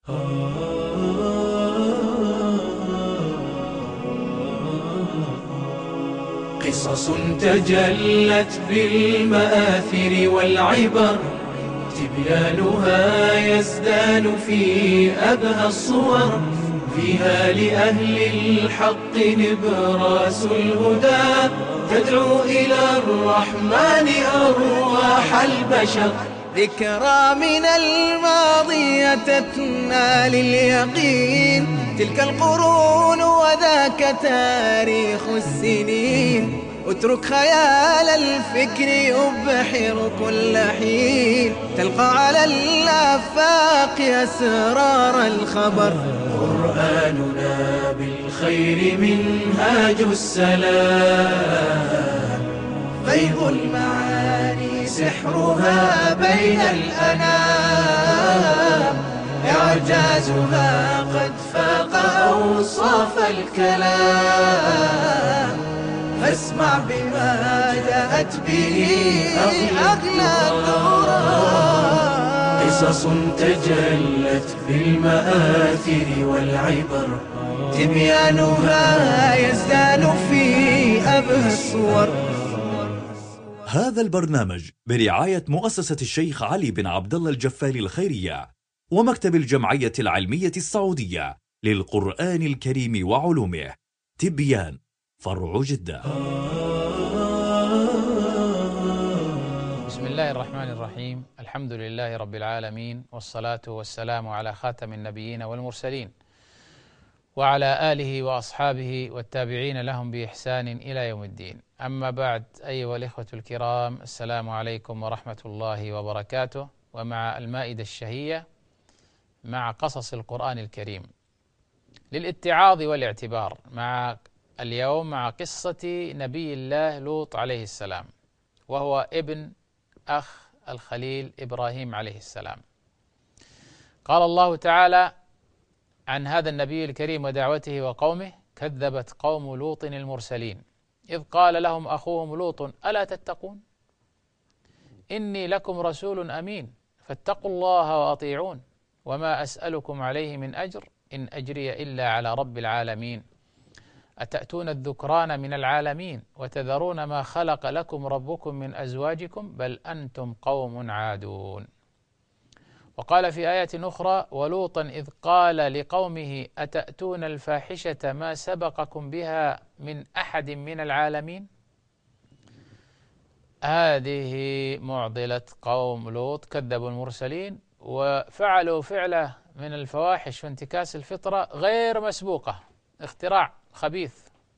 قصص تجلت بالمآثر والعبر، تبيانها يزدان في أبهى الصور. فيها لأهل الحق نبراس الهدى، تدعو إلى الرحمن أرواح البشر. ذكرى من الماضي تتنا لليقين، تلك القرون وذاك تاريخ السنين. اترك خيال الفكر يبحر كل حين، تلقى على الآفاق أسرار الخبر. قرآننا بالخير منهاج السلام، فيض المعاني سحرها بين الأنام. إعجازها قد فاق أوصاف الكلام، فاسمع بما جاءت به أغلى القرآن. قصص تجلت بالمآثر والعبر، تبيانها يزدان في أبهى الصور. هذا البرنامج برعاية مؤسسة الشيخ علي بن عبد الله الجفالي الخيرية ومكتب الجمعية العلمية السعودية للقرآن الكريم وعلومه، تبيان، فرع جدة. بسم الله الرحمن الرحيم. الحمد لله رب العالمين، والصلاة والسلام على خاتم النبيين والمرسلين، وعلى آله وأصحابه والتابعين لهم بإحسان إلى يوم الدين. أما بعد، أيها الإخوة الكرام، السلام عليكم ورحمة الله وبركاته. ومع المائدة الشهية مع قصص القرآن الكريم للاتعاظ والاعتبار، اليوم مع قصة نبي الله لوط عليه السلام، وهو ابن أخ الخليل إبراهيم عليه السلام. قال الله تعالى عن هذا النبي الكريم ودعوته وقومه: كذبت قوم لوط المرسلين إذ قال لهم أخوهم لوط ألا تتقون إني لكم رسول أمين فاتقوا الله وأطيعون وما أسألكم عليه من أجر إن أجري إلا على رب العالمين أتأتون الذكران من العالمين وتذرون ما خلق لكم ربكم من أزواجكم بل أنتم قوم عادون. وقال في آية أخرى: ولوطا إذ قال لقومه أتأتون الفاحشة ما سبقكم بها من أحد من العالمين. هذه معضلة قوم لوط، كذبوا المرسلين وفعلوا فعله من الفواحش وانتكاس الفطرة غير مسبوقة، اختراع خبيث.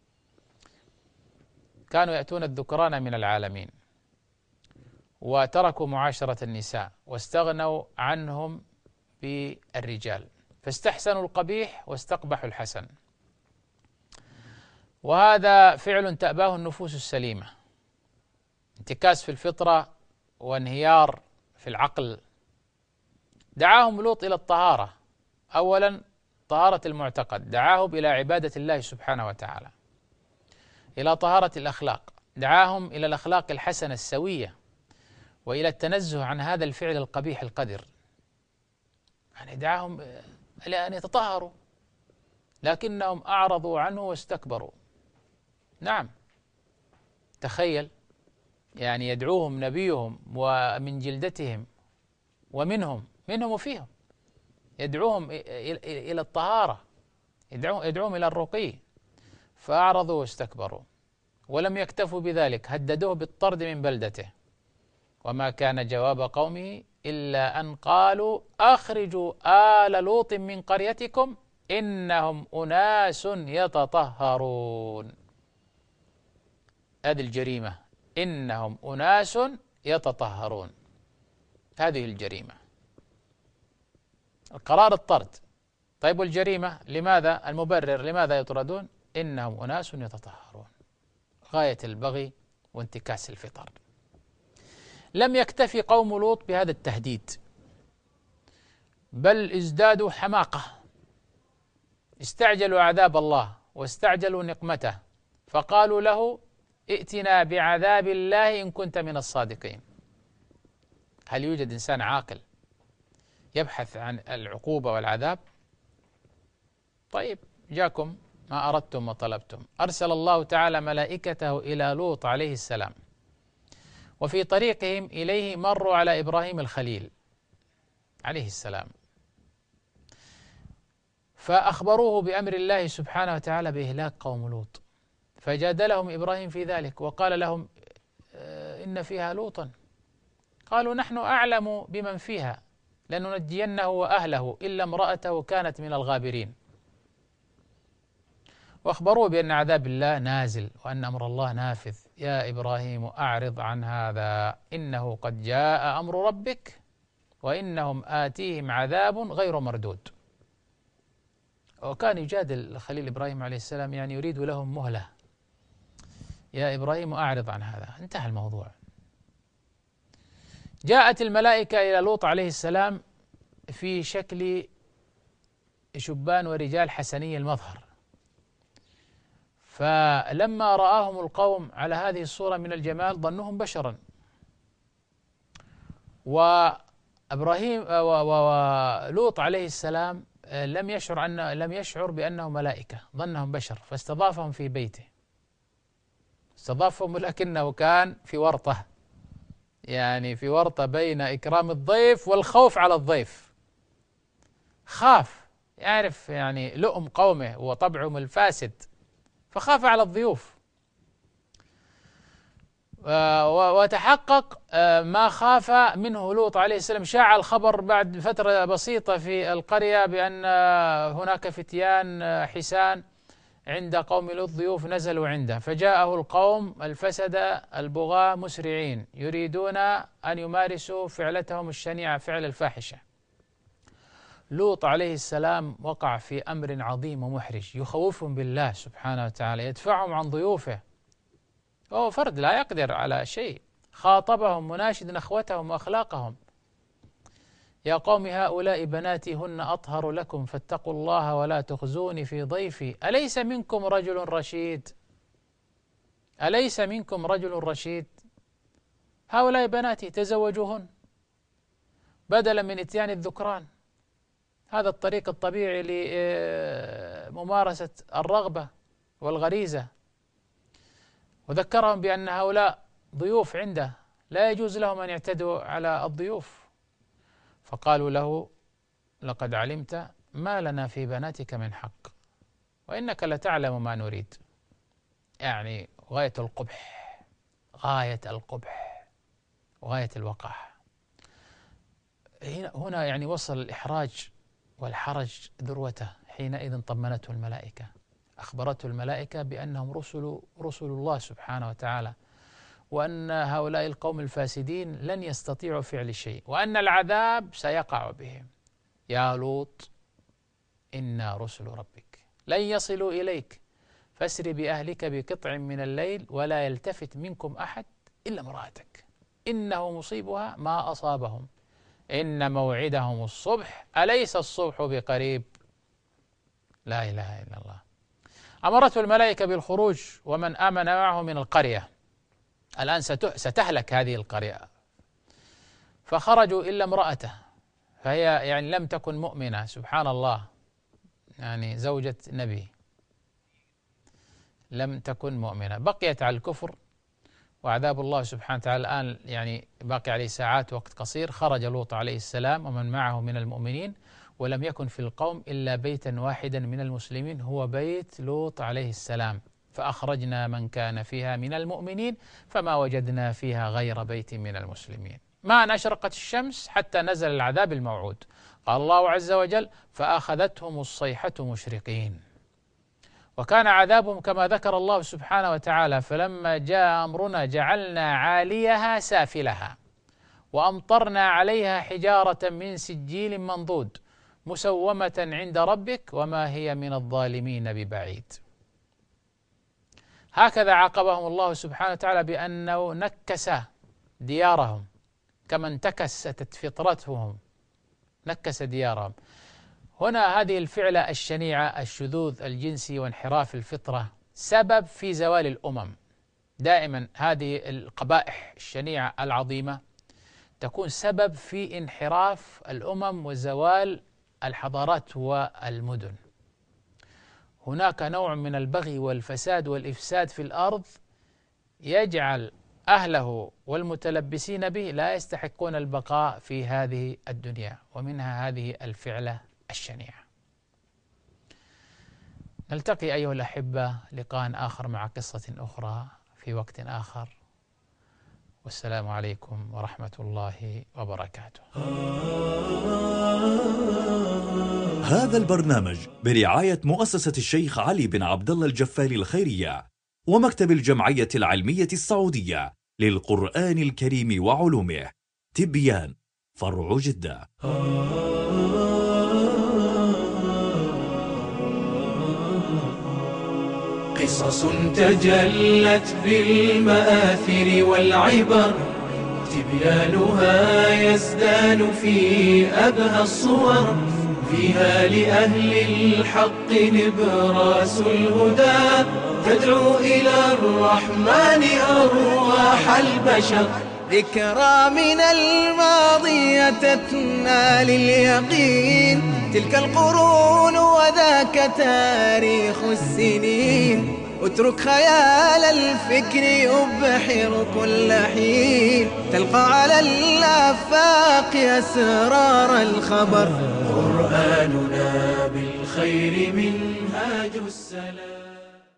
كانوا يأتون الذكران من العالمين وتركوا معاشرة النساء واستغنوا عنهم بالرجال، فاستحسنوا القبيح واستقبحوا الحسن. وهذا فعل تأباه النفوس السليمة، انتكاس في الفطرة وانهيار في العقل. دعاهم لوط إلى الطهارة، أولا طهارة المعتقد، دعاهم إلى عبادة الله سبحانه وتعالى، إلى طهارة الأخلاق، دعاهم إلى الأخلاق الحسنة السوية، وإلى التنزه عن هذا الفعل القبيح القذر. يعني دعاهم إلى أن يتطهروا، لكنهم أعرضوا عنه واستكبروا. نعم، تخيل، يعني يدعوهم نبيهم ومن جلدتهم ومنهم وفيهم، يدعوهم إلى الطهارة، يدعوهم إلى الرقي، فأعرضوا واستكبروا. ولم يكتفوا بذلك، هددوه بالطرد من بلدته، وما كان جواب قومه إلا أن قالوا أخرجوا آل لوط من قريتكم إنهم أناس يتطهرون. هذه الجريمة، إنهم أناس يتطهرون، هذه الجريمة، القرار الطرد. طيب والجريمة لماذا؟ المبرر لماذا يطردون؟ إنهم أناس يتطهرون، غاية البغي وانتكاس الفطر. لم يكتفي قوم لوط بهذا التهديد، بل ازدادوا حماقة، استعجلوا عذاب الله واستعجلوا نقمته، فقالوا له ائتنا بعذاب الله إن كنت من الصادقين. هل يوجد إنسان عاقل يبحث عن العقوبة والعذاب. طيب جاكم ما أردتم وطلبتم. أرسل الله تعالى ملائكته إلى لوط عليه السلام، وفي طريقهم إليه مروا على إبراهيم الخليل عليه السلام، فأخبروه بأمر الله سبحانه وتعالى بإهلاك قوم لوط، فجادلهم إبراهيم في ذلك وقال لهم إن فيها لوطا، قالوا نحن أعلم بمن فيها لننجينه وأهله إلا امرأته كانت من الغابرين، وأخبروه بأن عذاب الله نازل وأن أمر الله نافذ. يا إبراهيم أعرض عن هذا إنه قد جاء أمر ربك وإنهم آتيهم عذاب غير مردود. وكان يجادل الخليل إبراهيم عليه السلام، يعني يريد لهم مهلة. يا إبراهيم أعرض عن هذا، انتهى الموضوع. جاءت الملائكة إلى لوط عليه السلام في شكل شبان ورجال حسني المظهر، فلما رآهم القوم على هذه الصورة من الجمال ظنوهم بشرا، وإبراهيم ولوط عليه السلام لم يشعر بأنهم ملائكة، ظنهم بشر، فاستضافهم في بيته، استضافهم لكنه كان في ورطة، يعني في ورطة بين إكرام الضيف والخوف على الضيف. خاف، يعرف يعني لؤم قومه وطبعهم الفاسد، فخاف على الضيوف. وتحقق ما خاف منه لوط عليه السلام. شاع الخبر بعد فترة بسيطة في القرية بأن هناك فتيان حسان عند قوم لوط، ضيوف نزلوا عنده، فجاءه القوم الفسدة البغاة مسرعين يريدون أن يمارسوا فعلتهم الشنيعة، فعل الفاحشة. لوط عليه السلام وقع في أمر عظيم ومحرج يخوفهم بالله سبحانه وتعالى، يدفعهم عن ضيوفه، هو فرد لا يقدر على شيء. خاطبهم مناشدا أخوتهم وأخلاقهم: يا قوم هؤلاء بناتي هن أطهر لكم فاتقوا الله ولا تخزوني في ضيفي، أليس منكم رجل رشيد؟ أليس منكم رجل رشيد؟ هؤلاء بناتي تزوجوهن بدلا من إتيان الذكران، هذا الطريق الطبيعي لممارسة الرغبة والغريزة. وذكرهم بأن هؤلاء ضيوف عنده لا يجوز لهم أن يعتدوا على الضيوف، فقالوا له: لقد علمت ما لنا في بناتك من حق وإنك لتعلم ما نريد. يعني غاية القبح، غاية القبح وغاية الوقاحة. هنا يعني وصل الإحراج والحرج ذروته. حينئذ طمنته الملائكة، أخبرته الملائكة بأنهم رسل الله سبحانه وتعالى، وأن هؤلاء القوم الفاسدين لن يستطيعوا فعل شيء، وأن العذاب سيقع بهم. يا لوط إنا رسل ربك لن يصلوا إليك فاسر بأهلك بقطع من الليل ولا يلتفت منكم أحد إلا امرأتك إنه مصيبها ما أصابهم إن موعدهم الصبح أليس الصبح بقريب. لا إله إلا الله. أمرته الملائكة بالخروج ومن آمن معه من القرية. الآن ستهلك هذه القرية، فخرجوا إلا امرأته، فهي يعني لم تكن مؤمنة، سبحان الله، يعني زوجة نبي لم تكن مؤمنة، بقيت على الكفر وعذاب الله سبحانه وتعالى الآن يعني باقي عليه ساعات، وقت قصير. خرج لوط عليه السلام ومن معه من المؤمنين، ولم يكن في القوم إلا بيتا واحدا من المسلمين هو بيت لوط عليه السلام، فأخرجنا من كان فيها من المؤمنين فما وجدنا فيها غير بيت من المسلمين. ما أن أشرقت الشمس حتى نزل العذاب الموعود. قال الله عز وجل: فأخذتهم الصيحة مشرقين. وكان عذابهم كما ذكر الله سبحانه وتعالى: فلما جاء أمرنا جعلنا عاليها سافلها وأمطرنا عليها حجارة من سجيل منضود مسومة عند ربك وما هي من الظالمين ببعيد. هكذا عاقبهم الله سبحانه وتعالى بأنه نكس ديارهم كما انتكست فطرتهم، نكس ديارهم. هنا هذه الفعلة الشنيعة، الشذوذ الجنسي وانحراف الفطرة، سبب في زوال الأمم. دائما هذه القبائح الشنيعة العظيمة تكون سبب في انحراف الأمم وزوال الحضارات والمدن. هناك نوع من البغي والفساد والإفساد في الأرض يجعل أهله والمتلبسين به لا يستحقون البقاء في هذه الدنيا، ومنها هذه الفعلة الشنيعة. نلتقي أيها الأحبة لقاء آخر مع قصة أخرى في وقت آخر، والسلام عليكم ورحمة الله وبركاته. هذا البرنامج برعاية مؤسسة الشيخ علي بن عبد الله الجفالي الخيرية ومكتب الجمعية العلمية السعودية للقرآن الكريم وعلومه، تبيان، فرع جدة. قصص تجلت بالمآثر والعبر، تبيانها يزدان في أبهى الصور، فيها لأهل الحق نبراس الهدى، تدعو إلى الرحمن أرواح البشر. ذكرى من الماضي تتنى لليقين، تلك القرون وذاك تاريخ السنين. اترك خيال الفكر يبحر كل حين، تلقى على الآفاق أسرار الخبر. قرآننا بالخير منهاج السلام.